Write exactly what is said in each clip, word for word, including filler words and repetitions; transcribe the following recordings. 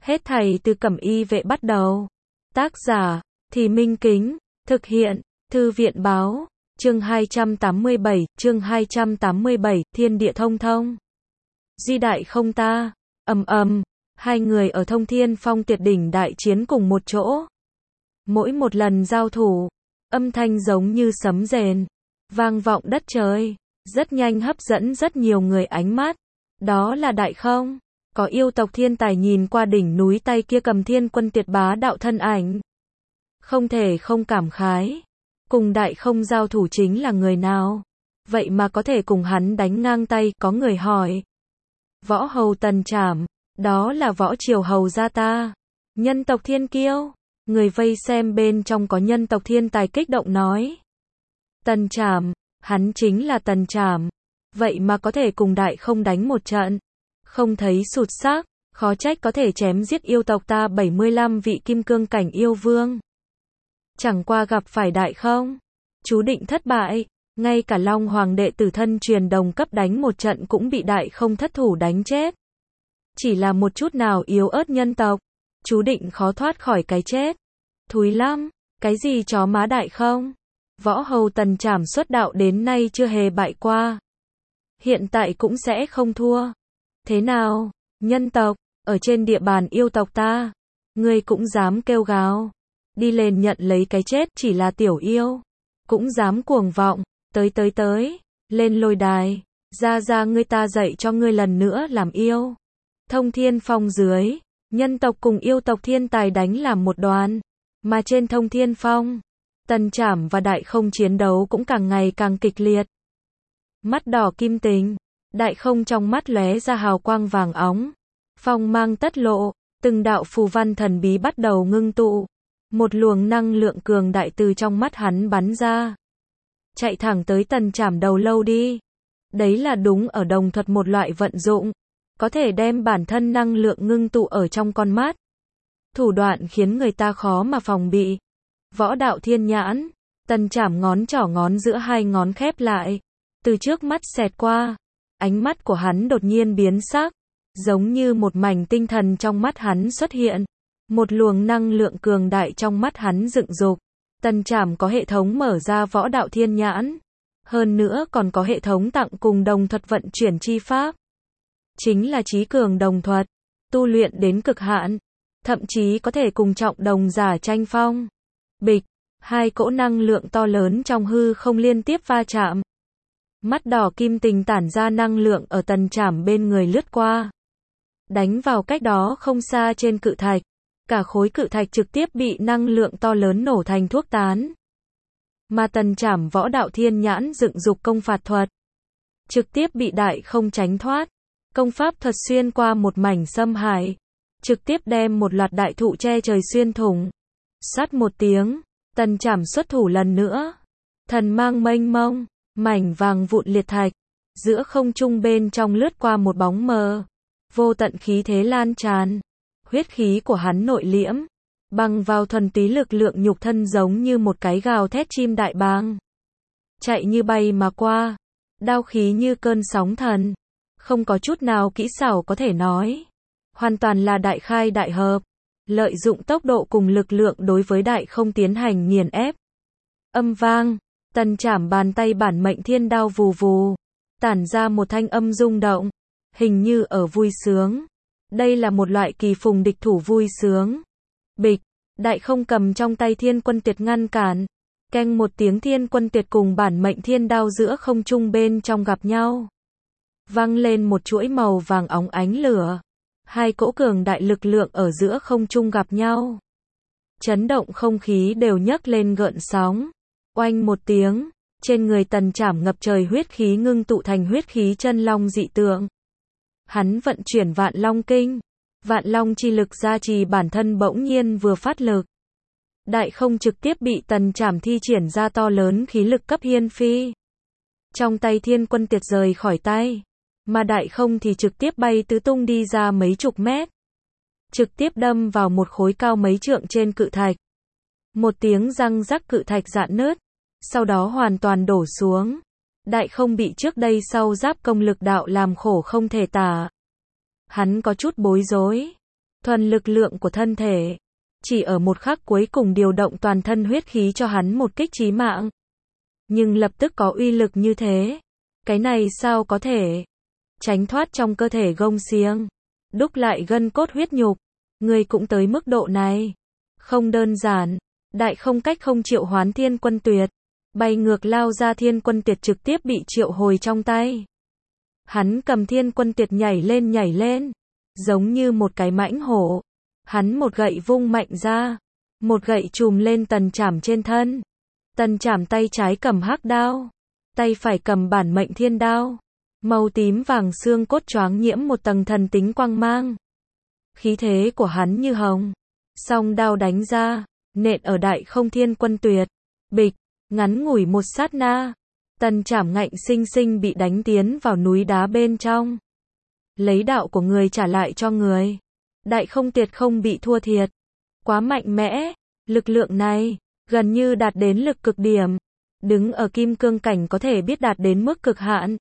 Hết thảy từ Cẩm Y vệ bắt đầu. Tác giả, Thì Minh Kính, thực hiện, Thư viện báo, chương hai trăm tám mươi bảy, chương hai trăm tám mươi bảy, thiên địa thông thông. Di đại không ta, ầm ầm, hai người ở Thông Thiên Phong tuyệt đỉnh đại chiến cùng một chỗ. Mỗi một lần giao thủ, âm thanh giống như sấm rền, vang vọng đất trời, rất nhanh hấp dẫn rất nhiều người ánh mắt. Đó là đại không? Có yêu tộc thiên tài nhìn qua đỉnh núi tay kia cầm thiên quân tuyệt bá đạo thân ảnh. Không thể không cảm khái. Cùng đại không giao thủ chính là người nào? Vậy mà có thể cùng hắn đánh ngang tay, có người hỏi. Võ hầu Tần Trảm, đó là võ triều hầu gia ta. Nhân tộc thiên kiêu. Người vây xem bên trong có nhân tộc thiên tài kích động nói. Tần Trảm, hắn chính là Tần Trảm. Vậy mà có thể cùng đại không đánh một trận. Không thấy sụt xác, khó trách có thể chém giết yêu tộc ta bảy mươi lăm vị kim cương cảnh yêu vương. Chẳng qua gặp phải đại không, chú định thất bại, ngay cả Long Hoàng đệ tử thân truyền đồng cấp đánh một trận cũng bị đại không thất thủ đánh chết. Chỉ là một chút nào yếu ớt nhân tộc, chú định khó thoát khỏi cái chết. Thúi lắm, cái gì chó má đại không? Võ hầu Tần Trảm xuất đạo đến nay chưa hề bại qua. Hiện tại cũng sẽ không thua. Thế nào, nhân tộc, ở trên địa bàn yêu tộc ta, ngươi cũng dám kêu gào, đi lên nhận lấy cái chết, chỉ là tiểu yêu, cũng dám cuồng vọng, tới tới tới, lên lôi đài, ra ra ngươi ta dạy cho ngươi lần nữa làm yêu. Thông Thiên Phong dưới, nhân tộc cùng yêu tộc thiên tài đánh làm một đoàn, mà trên Thông Thiên Phong, Tần Trảm và đại không chiến đấu cũng càng ngày càng kịch liệt. Mắt đỏ kim tình. Đại không trong mắt lóe ra hào quang vàng óng, phong mang tất lộ, từng đạo phù văn thần bí bắt đầu ngưng tụ, một luồng năng lượng cường đại từ trong mắt hắn bắn ra, chạy thẳng tới Tần Trảm đầu lâu đi. Đấy là đúng ở đồng thuật một loại vận dụng, có thể đem bản thân năng lượng ngưng tụ ở trong con mắt. Thủ đoạn khiến người ta khó mà phòng bị. Võ đạo thiên nhãn, Tần Trảm ngón trỏ ngón giữa hai ngón khép lại, từ trước mắt xẹt qua. Ánh mắt của hắn đột nhiên biến sắc, giống như một mảnh tinh thần trong mắt hắn xuất hiện, một luồng năng lượng cường đại trong mắt hắn dựng dục. Tần Trảm có hệ thống mở ra võ đạo thiên nhãn, hơn nữa còn có hệ thống tặng cùng đồng thuật vận chuyển chi pháp. Chính là trí cường đồng thuật, tu luyện đến cực hạn, thậm chí có thể cùng trọng đồng giả tranh phong. Bịch, hai cỗ năng lượng to lớn trong hư không liên tiếp va chạm. Mắt đỏ kim tình tản ra năng lượng ở Tần Trảm bên người lướt qua, đánh vào cách đó không xa trên cự thạch. Cả khối cự thạch trực tiếp bị năng lượng to lớn nổ thành thuốc tán. Mà Tần Trảm võ đạo thiên nhãn dựng dục công phạt thuật, trực tiếp bị đại không tránh thoát. Công pháp thuật xuyên qua một mảnh xâm hải, trực tiếp đem một loạt đại thụ che trời xuyên thủng. Sắt một tiếng, Tần Trảm xuất thủ lần nữa. Thần mang mênh mông, mảnh vàng vụn liệt thạch, giữa không trung bên trong lướt qua một bóng mờ, vô tận khí thế lan tràn, huyết khí của hắn nội liễm, bằng vào thuần túy lực lượng nhục thân giống như một cái gào thét chim đại bàng, chạy như bay mà qua, đao khí như cơn sóng thần, không có chút nào kỹ xảo có thể nói, hoàn toàn là đại khai đại hợp, lợi dụng tốc độ cùng lực lượng đối với đại không tiến hành nghiền ép. Âm vang, Tần Trảm bàn tay bản mệnh thiên đao vù vù, tản ra một thanh âm rung động, hình như ở vui sướng. Đây là một loại kỳ phùng địch thủ vui sướng. Bịch, đại không cầm trong tay thiên quân tuyệt ngăn cản, keng một tiếng thiên quân tuyệt cùng bản mệnh thiên đao giữa không trung bên trong gặp nhau. Vang lên một chuỗi màu vàng óng ánh lửa, hai cỗ cường đại lực lượng ở giữa không trung gặp nhau. Chấn động không khí đều nhấc lên gợn sóng. Oanh một tiếng, trên người Tần Trảm ngập trời huyết khí ngưng tụ thành huyết khí chân long dị tượng. Hắn vận chuyển vạn long kinh, vạn long chi lực gia trì bản thân bỗng nhiên vừa phát lực. Đại không trực tiếp bị Tần Trảm thi triển ra to lớn khí lực cấp hiên phi. Trong tay thiên quân tuyệt rời khỏi tay, mà đại không thì trực tiếp bay tứ tung đi ra mấy chục mét. Trực tiếp đâm vào một khối cao mấy trượng trên cự thạch. Một tiếng răng rắc cự thạch rạn nứt, sau đó hoàn toàn đổ xuống. Đại không bị trước đây sau giáp công lực đạo làm khổ không thể tả. Hắn có chút bối rối. thuần lực lượng của thân thể. Chỉ ở một khắc cuối cùng điều động toàn thân huyết khí cho hắn một kích chí mạng. Nhưng lập tức có uy lực như thế. Cái này sao có thể? Tránh thoát trong cơ thể gông xiềng. Đúc lại gân cốt huyết nhục. Người cũng tới mức độ này. Không đơn giản. Đại không cách không triệu hoán thiên quân tuyệt. Bay ngược lao ra thiên quân tuyệt trực tiếp bị triệu hồi trong tay. Hắn cầm thiên quân tuyệt nhảy lên nhảy lên. Giống như một cái mãnh hổ. Hắn một gậy vung mạnh ra. Một gậy chùm lên Tần Trảm trên thân. Tần Trảm tay trái cầm hắc đao. Tay phải cầm bản mệnh thiên đao. Màu tím vàng xương cốt choáng nhiễm một tầng thần tính quang mang. Khí thế của hắn như hồng. Song đao đánh ra. Nện ở đại không thiên quân tuyệt. Bịch. Ngắn ngủi một sát na. Tần Trảm ngạnh sinh sinh bị đánh tiến vào núi đá bên trong. Lấy đạo của người trả lại cho người. Đại không tuyệt không bị thua thiệt. Quá mạnh mẽ. Lực lượng này. Gần như đạt đến lực cực điểm. Đứng ở kim cương cảnh có thể biết đạt đến mức cực hạn.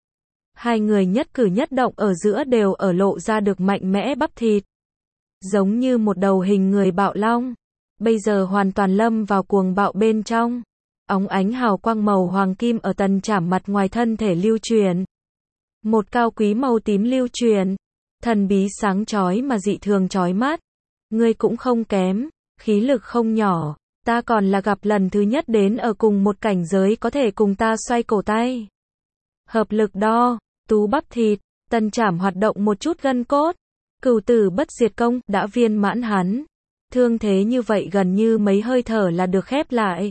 Hai người nhất cử nhất động ở giữa đều ở lộ ra được mạnh mẽ bắp thịt. Giống như một đầu hình người bạo long. Bây giờ hoàn toàn lâm vào cuồng bạo bên trong. Óng ánh hào quang màu hoàng kim ở Tần Trảm mặt ngoài thân thể lưu truyền. Một cao quý màu tím lưu truyền. Thần bí sáng chói mà dị thường chói mắt. Ngươi cũng không kém. Khí lực không nhỏ. Ta còn là gặp lần thứ nhất đến ở cùng một cảnh giới có thể cùng ta xoay cổ tay. Hợp lực đo. Tú bắp thịt. Tần Trảm hoạt động một chút gân cốt. Cửu tử bất diệt công đã viên mãn hắn. Thương thế như vậy gần như mấy hơi thở là được khép lại.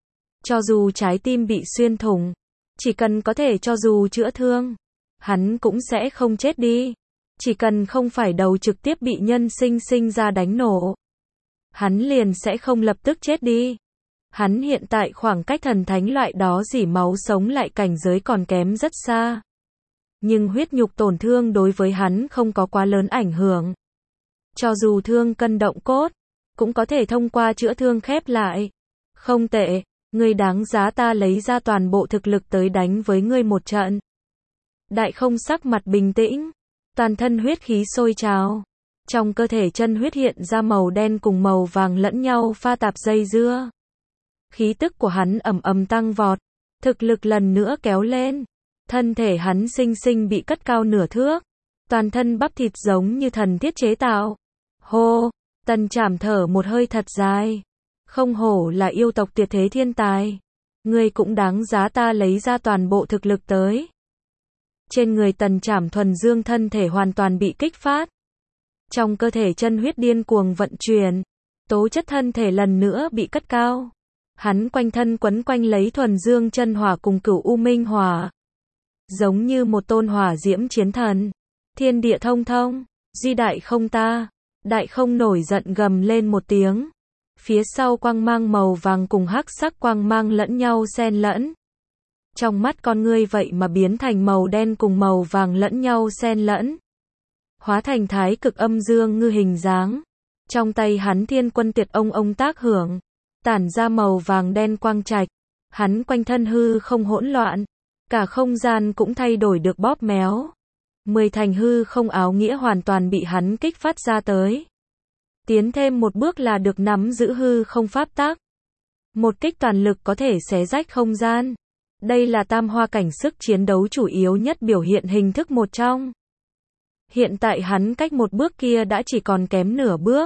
Cho dù trái tim bị xuyên thủng. Chỉ cần có thể cho dù chữa thương. Hắn cũng sẽ không chết đi. Chỉ cần không phải đầu trực tiếp bị nhân sinh sinh ra đánh nổ. Hắn liền sẽ không lập tức chết đi. Hắn hiện tại khoảng cách thần thánh loại đó dỉ máu sống lại cảnh giới còn kém rất xa. Nhưng huyết nhục tổn thương đối với hắn không có quá lớn ảnh hưởng. Cho dù thương cân động cốt, cũng có thể thông qua chữa thương khép lại. Không tệ, ngươi đáng giá ta lấy ra toàn bộ thực lực tới đánh với ngươi một trận. Đại không sắc mặt bình tĩnh, toàn thân huyết khí sôi trào. Trong cơ thể chân huyết hiện ra màu đen cùng màu vàng lẫn nhau pha tạp dây dưa. Khí tức của hắn ầm ầm tăng vọt, thực lực lần nữa kéo lên. Thân thể hắn sinh sinh bị cất cao nửa thước, toàn thân bắp thịt giống như thần thiết chế tạo. Hô, Tần Trảm thở một hơi thật dài. Không hổ là yêu tộc tuyệt thế thiên tài. Ngươi cũng đáng giá ta lấy ra toàn bộ thực lực tới. Trên người Tần Trảm thuần dương thân thể hoàn toàn bị kích phát. Trong cơ thể chân huyết điên cuồng vận chuyển. Tố chất thân thể lần nữa bị cất cao. Hắn quanh thân quấn quanh lấy thuần dương chân hỏa cùng cửu u minh hỏa. Giống như một tôn hỏa diễm chiến thần. Thiên địa thông thông. Duy đại không ta. Đại không nổi giận gầm lên một tiếng. Phía sau quang mang màu vàng cùng hắc sắc quang mang lẫn nhau xen lẫn. Trong mắt con ngươi vậy mà biến thành màu đen cùng màu vàng lẫn nhau xen lẫn. Hóa thành thái cực âm dương ngư hình dáng. Trong tay hắn thiên quân tuyệt ông ông tác hưởng. Tản ra màu vàng đen quang trạch. Hắn quanh thân hư không hỗn loạn. Cả không gian cũng thay đổi được bóp méo. Mười thành hư không áo nghĩa hoàn toàn bị hắn kích phát ra tới. Tiến thêm một bước là được nắm giữ hư không pháp tắc. Một kích toàn lực có thể xé rách không gian. Đây là tam hoa cảnh sức chiến đấu chủ yếu nhất biểu hiện hình thức một trong. Hiện tại hắn cách một bước kia đã chỉ còn kém nửa bước.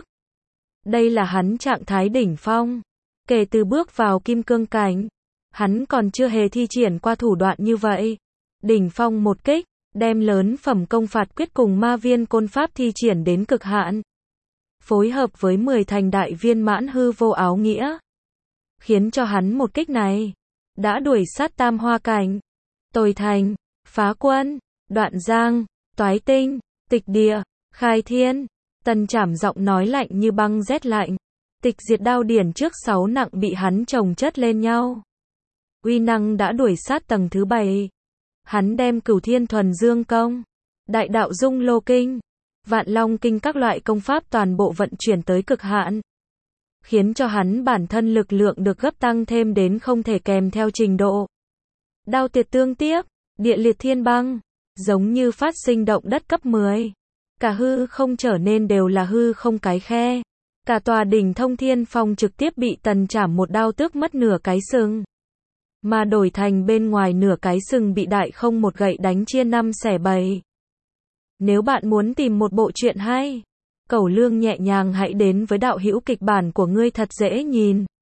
Đây là hắn trạng thái đỉnh phong. Kể từ bước vào kim cương cảnh, hắn còn chưa hề thi triển qua thủ đoạn như vậy. Đỉnh phong một kích, đem lớn phẩm công phạt quyết cùng ma viên côn pháp thi triển đến cực hạn. Phối hợp với mười thành đại viên mãn hư vô áo nghĩa. Khiến cho hắn một kích này, đã đuổi sát tam hoa cảnh. Tồi thành, phá quân, đoạn giang, toái tinh, tịch địa, khai thiên. Tần Trảm giọng nói lạnh như băng rét lạnh. Tịch diệt đao điển trước sáu nặng bị hắn chồng chất lên nhau. Uy năng đã đuổi sát tầng thứ bảy. Hắn đem cửu thiên thuần dương công, đại đạo dung lô kinh, vạn long kinh các loại công pháp toàn bộ vận chuyển tới cực hạn. Khiến cho hắn bản thân lực lượng được gấp tăng thêm đến không thể kèm theo trình độ. Đao tiệt tương tiếp, địa liệt thiên băng, giống như phát sinh động đất cấp mười. Cả hư không trở nên đều là hư không cái khe. Cả tòa đỉnh Thông Thiên Phong trực tiếp bị Tần Trảm một đao tước mất nửa cái sừng. Mà đổi thành bên ngoài nửa cái sừng bị Đại Không một gậy đánh chia năm xẻ bảy. Nếu bạn muốn tìm một bộ truyện hay, Cẩu Lương nhẹ nhàng hãy đến với đạo hữu kịch bản của ngươi thật dễ nhìn.